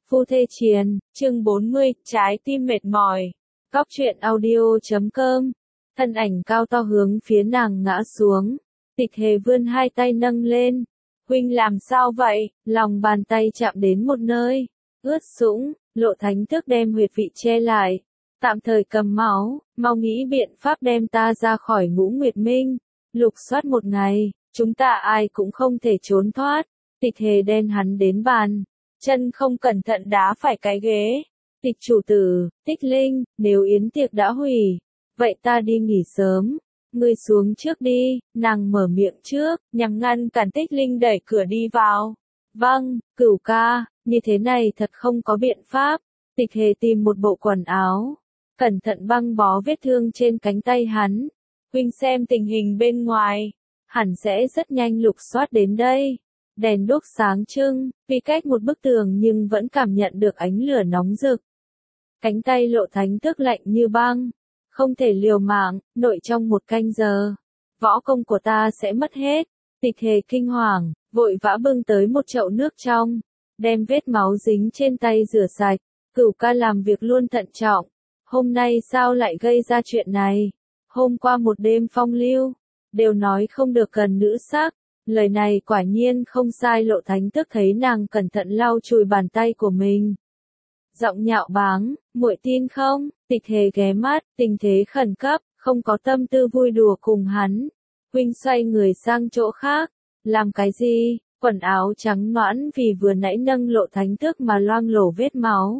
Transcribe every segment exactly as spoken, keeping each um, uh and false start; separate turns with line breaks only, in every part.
Phu thê triền, chương bốn mươi, trái tim mệt mỏi. Góc truyện audio chấm com. Thân ảnh cao to hướng phía nàng ngã xuống. Tịch Hề vươn hai tay nâng lên. Huynh làm sao vậy? Lòng bàn tay chạm đến một nơi. Ướt sũng, Lộ Thánh Tước đem huyệt vị che lại. Tạm thời cầm máu, mau nghĩ biện pháp đem ta ra khỏi Ngũ Nguyệt Minh. Lục soát một ngày, chúng ta ai cũng không thể trốn thoát. Tịch Hề đen hắn đến bàn. Chân không cẩn thận đá phải cái ghế. Tịch chủ tử, Tích Linh, nếu yến tiệc đã hủy, vậy ta đi nghỉ sớm. Ngươi xuống trước đi, nàng mở miệng trước, nhằm ngăn cản Tích Linh đẩy cửa đi vào. Vâng, Cửu ca, như thế này thật không có biện pháp. Tịch Hề tìm một bộ quần áo, cẩn thận băng bó vết thương trên cánh tay hắn. Huynh xem tình hình bên ngoài, hẳn sẽ rất nhanh lục soát đến đây. Đèn đuốc sáng trưng, vì cách một bức tường nhưng vẫn cảm nhận được ánh lửa nóng rực. Cánh tay Lộ Thánh Tước lạnh như băng, không thể liều mạng, nội trong một canh giờ, võ công của ta sẽ mất hết. Tịch Hề kinh hoàng, vội vã bưng tới một chậu nước trong, đem vết máu dính trên tay rửa sạch. Cửu ca làm việc luôn thận trọng, hôm nay sao lại gây ra chuyện này? Hôm qua một đêm phong lưu, đều nói không được cần nữ sắc. Lời này quả nhiên không sai. Lộ Thánh Tước thấy nàng cẩn thận lau chùi bàn tay của mình. Giọng nhạo báng, muội tin không? Tịch Hề ghé mắt, tình thế khẩn cấp, không có tâm tư vui đùa cùng hắn. Huynh xoay người sang chỗ khác, làm cái gì? Quần áo trắng nõn vì vừa nãy nâng Lộ Thánh Tước mà loang lổ vết máu.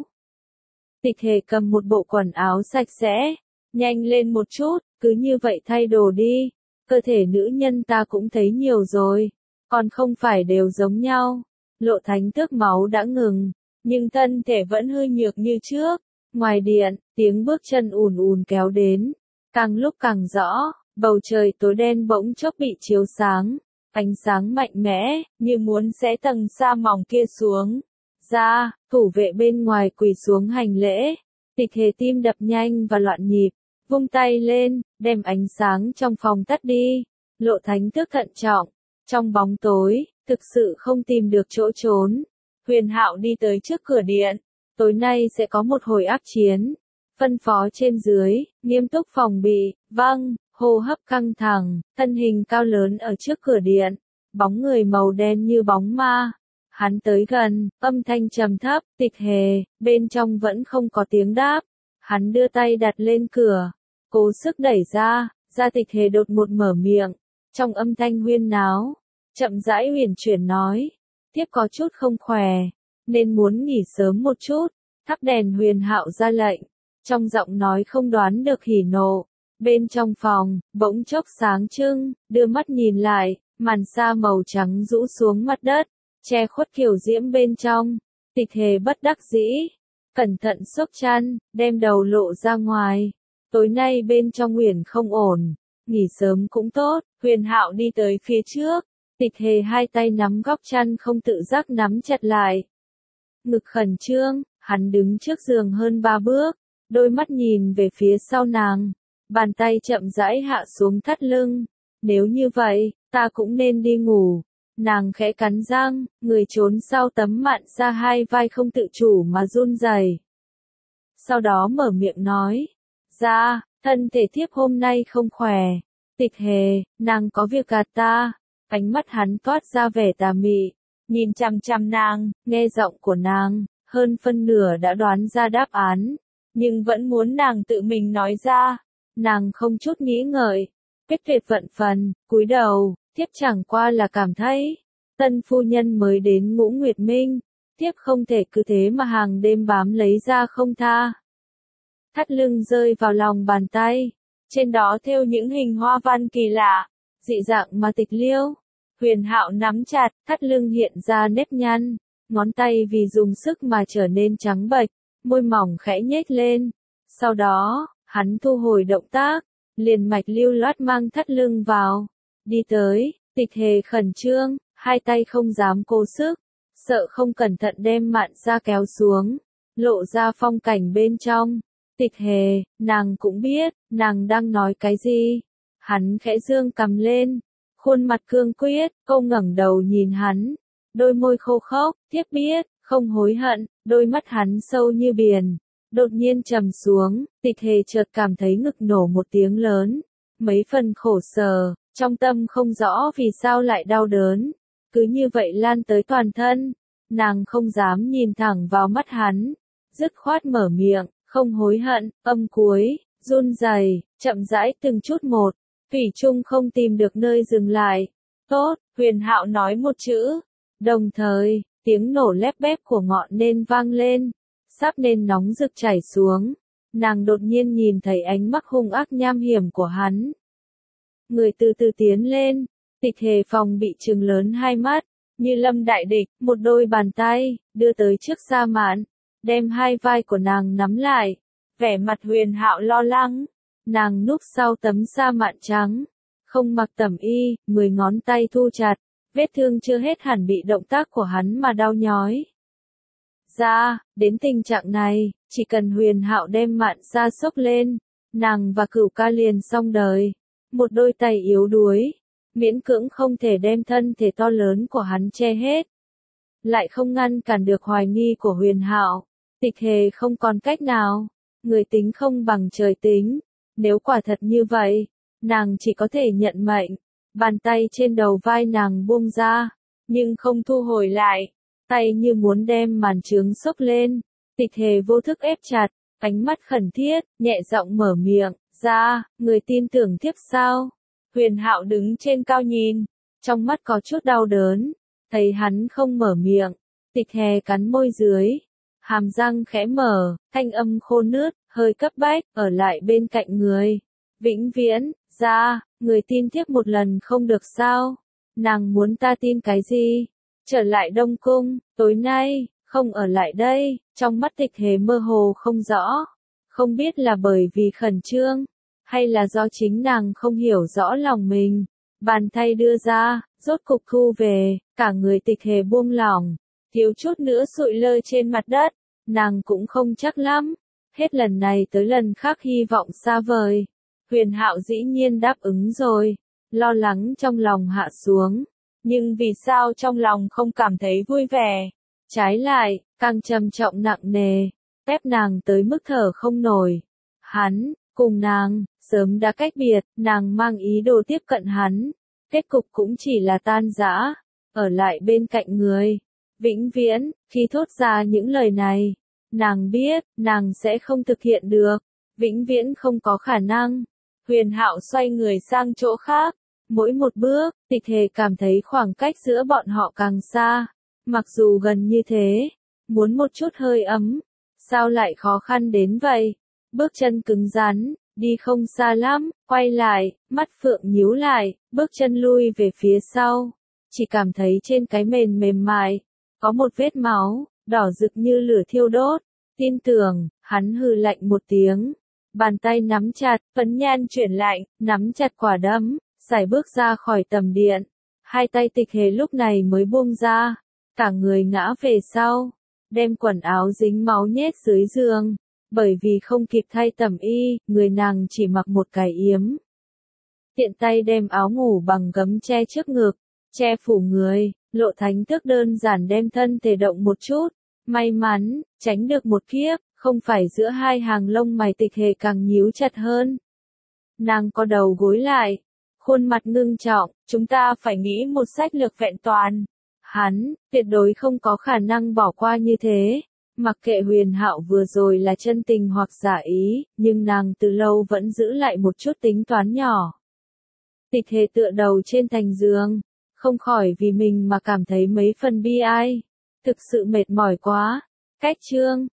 Tịch Hề cầm một bộ quần áo sạch sẽ, nhanh lên một chút, cứ như vậy thay đồ đi. Cơ thể nữ nhân ta cũng thấy nhiều rồi, còn không phải đều giống nhau. Lộ Thánh Tước máu đã ngừng, nhưng thân thể vẫn hư nhược như trước. Ngoài điện, tiếng bước chân ùn ùn kéo đến, càng lúc càng rõ, bầu trời tối đen bỗng chốc bị chiếu sáng, ánh sáng mạnh mẽ, như muốn xé tầng sa mỏng kia xuống. Ra, thủ vệ bên ngoài quỳ xuống hành lễ. Tịch Hề tim đập nhanh và loạn nhịp, vung tay lên, đem ánh sáng trong phòng tắt đi. Lộ Thánh Tước thận trọng, trong bóng tối, thực sự không tìm được chỗ trốn. Huyền Hạo đi tới trước cửa điện, tối nay sẽ có một hồi ác chiến. Phân phó trên dưới, nghiêm túc phòng bị. Vâng, hô hấp căng thẳng, thân hình cao lớn ở trước cửa điện, bóng người màu đen như bóng ma. Hắn tới gần, âm thanh trầm thấp. Tịch Hề, bên trong vẫn không có tiếng đáp. Hắn đưa tay đặt lên cửa, cố sức đẩy ra, ra. Tịch Hề đột một mở miệng, trong âm thanh huyên náo, chậm rãi huyền chuyển nói, tiếp có chút không khỏe, nên muốn nghỉ sớm một chút. Thắp đèn. Huyền Hạo ra lệnh, trong giọng nói không đoán được hỉ nộ. Bên trong phòng, bỗng chốc sáng trưng, đưa mắt nhìn lại, màn sa màu trắng rũ xuống mặt đất, che khuất kiều diễm bên trong. Tịch Hề bất đắc dĩ, cẩn thận xốc chăn, đem đầu lộ ra ngoài. Tối nay bên trong Huyền không ổn, nghỉ sớm cũng tốt. Huyền Hạo đi tới phía trước, Tịch Hề hai tay nắm góc chăn không tự giác nắm chặt lại. Ngực khẩn trương, hắn đứng trước giường hơn ba bước, đôi mắt nhìn về phía sau nàng, bàn tay chậm rãi hạ xuống thắt lưng. Nếu như vậy, ta cũng nên đi ngủ. Nàng khẽ cắn răng, người trốn sau tấm mạn sa hai vai không tự chủ mà run rẩy. Sau đó mở miệng nói, ra, thân thể thiếp hôm nay không khỏe. Tịch Hề, nàng có việc gạt ta. Ánh mắt hắn toát ra vẻ tà mị, nhìn chằm chằm nàng, nghe giọng của nàng, hơn phân nửa đã đoán ra đáp án, nhưng vẫn muốn nàng tự mình nói ra. Nàng không chút nghĩ ngợi, biết tuyệt vận phần, cúi đầu. Thiếp chẳng qua là cảm thấy, tân phu nhân mới đến Ngũ Nguyệt Minh, thiếp không thể cứ thế mà hàng đêm bám lấy ra không tha. Thắt lưng rơi vào lòng bàn tay, trên đó thêu những hình hoa văn kỳ lạ, dị dạng mà tịch liêu. Huyền Hạo nắm chặt, thắt lưng hiện ra nếp nhăn, ngón tay vì dùng sức mà trở nên trắng bệch, môi mỏng khẽ nhếch lên. Sau đó, hắn thu hồi động tác, liền mạch lưu loát mang thắt lưng vào. Đi tới, Tịch Hề khẩn trương, hai tay không dám cố sức, sợ không cẩn thận đem mạn sa kéo xuống, lộ ra phong cảnh bên trong. Tịch Hề, nàng cũng biết, nàng đang nói cái gì. Hắn khẽ dương cằm lên, khuôn mặt cương quyết, cô ngẩng đầu nhìn hắn, đôi môi khô khốc. Thiếp biết, không hối hận, đôi mắt hắn sâu như biển, đột nhiên trầm xuống, Tịch Hề chợt cảm thấy ngực nổ một tiếng lớn, mấy phần khổ sở, trong tâm không rõ vì sao lại đau đớn, cứ như vậy lan tới toàn thân, nàng không dám nhìn thẳng vào mắt hắn, dứt khoát mở miệng, không hối hận, âm cuối, run rẩy, chậm rãi từng chút một, thủy chung không tìm được nơi dừng lại. Tốt, Huyền Hạo nói một chữ, đồng thời, tiếng nổ lép bép của ngọn nến vang lên, sắp nến nóng rực chảy xuống, nàng đột nhiên nhìn thấy ánh mắt hung ác nham hiểm của hắn. Người từ từ tiến lên, Tịch Hề phòng bị trừng lớn hai mắt, như lâm đại địch, một đôi bàn tay, đưa tới trước Sa Mạn, đem hai vai của nàng nắm lại, vẻ mặt Huyền Hạo lo lắng, nàng núp sau tấm sa mạn trắng, không mặc tẩm y, mười ngón tay thu chặt, vết thương chưa hết hẳn bị động tác của hắn mà đau nhói. Ra, đến tình trạng này, chỉ cần Huyền Hạo đem mạn sa xốc lên, nàng và Cửu Ca liền xong đời. Một đôi tay yếu đuối, miễn cưỡng không thể đem thân thể to lớn của hắn che hết, lại không ngăn cản được hoài nghi của Huyền Hạo. Tịch Hề không còn cách nào, người tính không bằng trời tính, nếu quả thật như vậy, nàng chỉ có thể nhận mệnh. Bàn tay trên đầu vai nàng buông ra, nhưng không thu hồi lại, tay như muốn đem màn trướng xốc lên. Tịch Hề vô thức ép chặt, ánh mắt khẩn thiết, nhẹ giọng mở miệng, ra, người tin tưởng thiếp sao? Huyền Hạo đứng trên cao nhìn, trong mắt có chút đau đớn, thấy hắn không mở miệng, Tịch Hề cắn môi dưới, hàm răng khẽ mở, thanh âm khô nướt, hơi cấp bách, ở lại bên cạnh người. Vĩnh viễn, ra, người tin thiếp một lần không được sao? Nàng muốn ta tin cái gì? Trở lại Đông Cung, tối nay, không ở lại đây. Trong mắt Tịch Hề mơ hồ không rõ, không biết là bởi vì khẩn trương, hay là do chính nàng không hiểu rõ lòng mình. Bàn tay đưa ra, rốt cục thu về, cả người Tịch Hề buông lỏng, thiếu chút nữa sụi lơ trên mặt đất. Nàng cũng không chắc lắm, hết lần này tới lần khác hy vọng xa vời. Huyền Hạo dĩ nhiên đáp ứng rồi, lo lắng trong lòng hạ xuống, nhưng vì sao trong lòng không cảm thấy vui vẻ, trái lại, càng trầm trọng nặng nề, ép nàng tới mức thở không nổi. Hắn, cùng nàng, sớm đã cách biệt, nàng mang ý đồ tiếp cận hắn, kết cục cũng chỉ là tan rã, ở lại bên cạnh người. Vĩnh viễn, khi thốt ra những lời này, nàng biết, nàng sẽ không thực hiện được, vĩnh viễn không có khả năng. Huyền Hạo xoay người sang chỗ khác, mỗi một bước, Tịch Hề cảm thấy khoảng cách giữa bọn họ càng xa, mặc dù gần như thế, muốn một chút hơi ấm, sao lại khó khăn đến vậy? Bước chân cứng rắn, đi không xa lắm, quay lại, mắt phượng nhíu lại, bước chân lui về phía sau, chỉ cảm thấy trên cái mền mềm mại, có một vết máu, đỏ rực như lửa thiêu đốt. Tin tưởng, hắn hừ lạnh một tiếng, bàn tay nắm chặt, phấn nhan chuyển lạnh, nắm chặt quả đấm, sải bước ra khỏi tầm điện. Hai tay Tịch Hề lúc này mới buông ra, cả người ngã về sau, đem quần áo dính máu nhét dưới giường, bởi vì không kịp thay tẩm y, người nàng chỉ mặc một cái yếm. Tiện tay đem áo ngủ bằng gấm che trước ngực, che phủ người, Lộ Thánh Tước đơn giản đem thân thể động một chút, may mắn, tránh được một kiếp, không phải giữa hai hàng lông mày Tịch Hề càng nhíu chặt hơn. Nàng có đầu gối lại, khuôn mặt ngưng trọng, chúng ta phải nghĩ một sách lược vẹn toàn. Hắn, tuyệt đối không có khả năng bỏ qua như thế. Mặc kệ Huyền Hạo vừa rồi là chân tình hoặc giả ý, nhưng nàng từ lâu vẫn giữ lại một chút tính toán nhỏ. Tịch Hề tựa đầu trên thành giường, không khỏi vì mình mà cảm thấy mấy phần bi ai. Thực sự mệt mỏi quá. Cách chương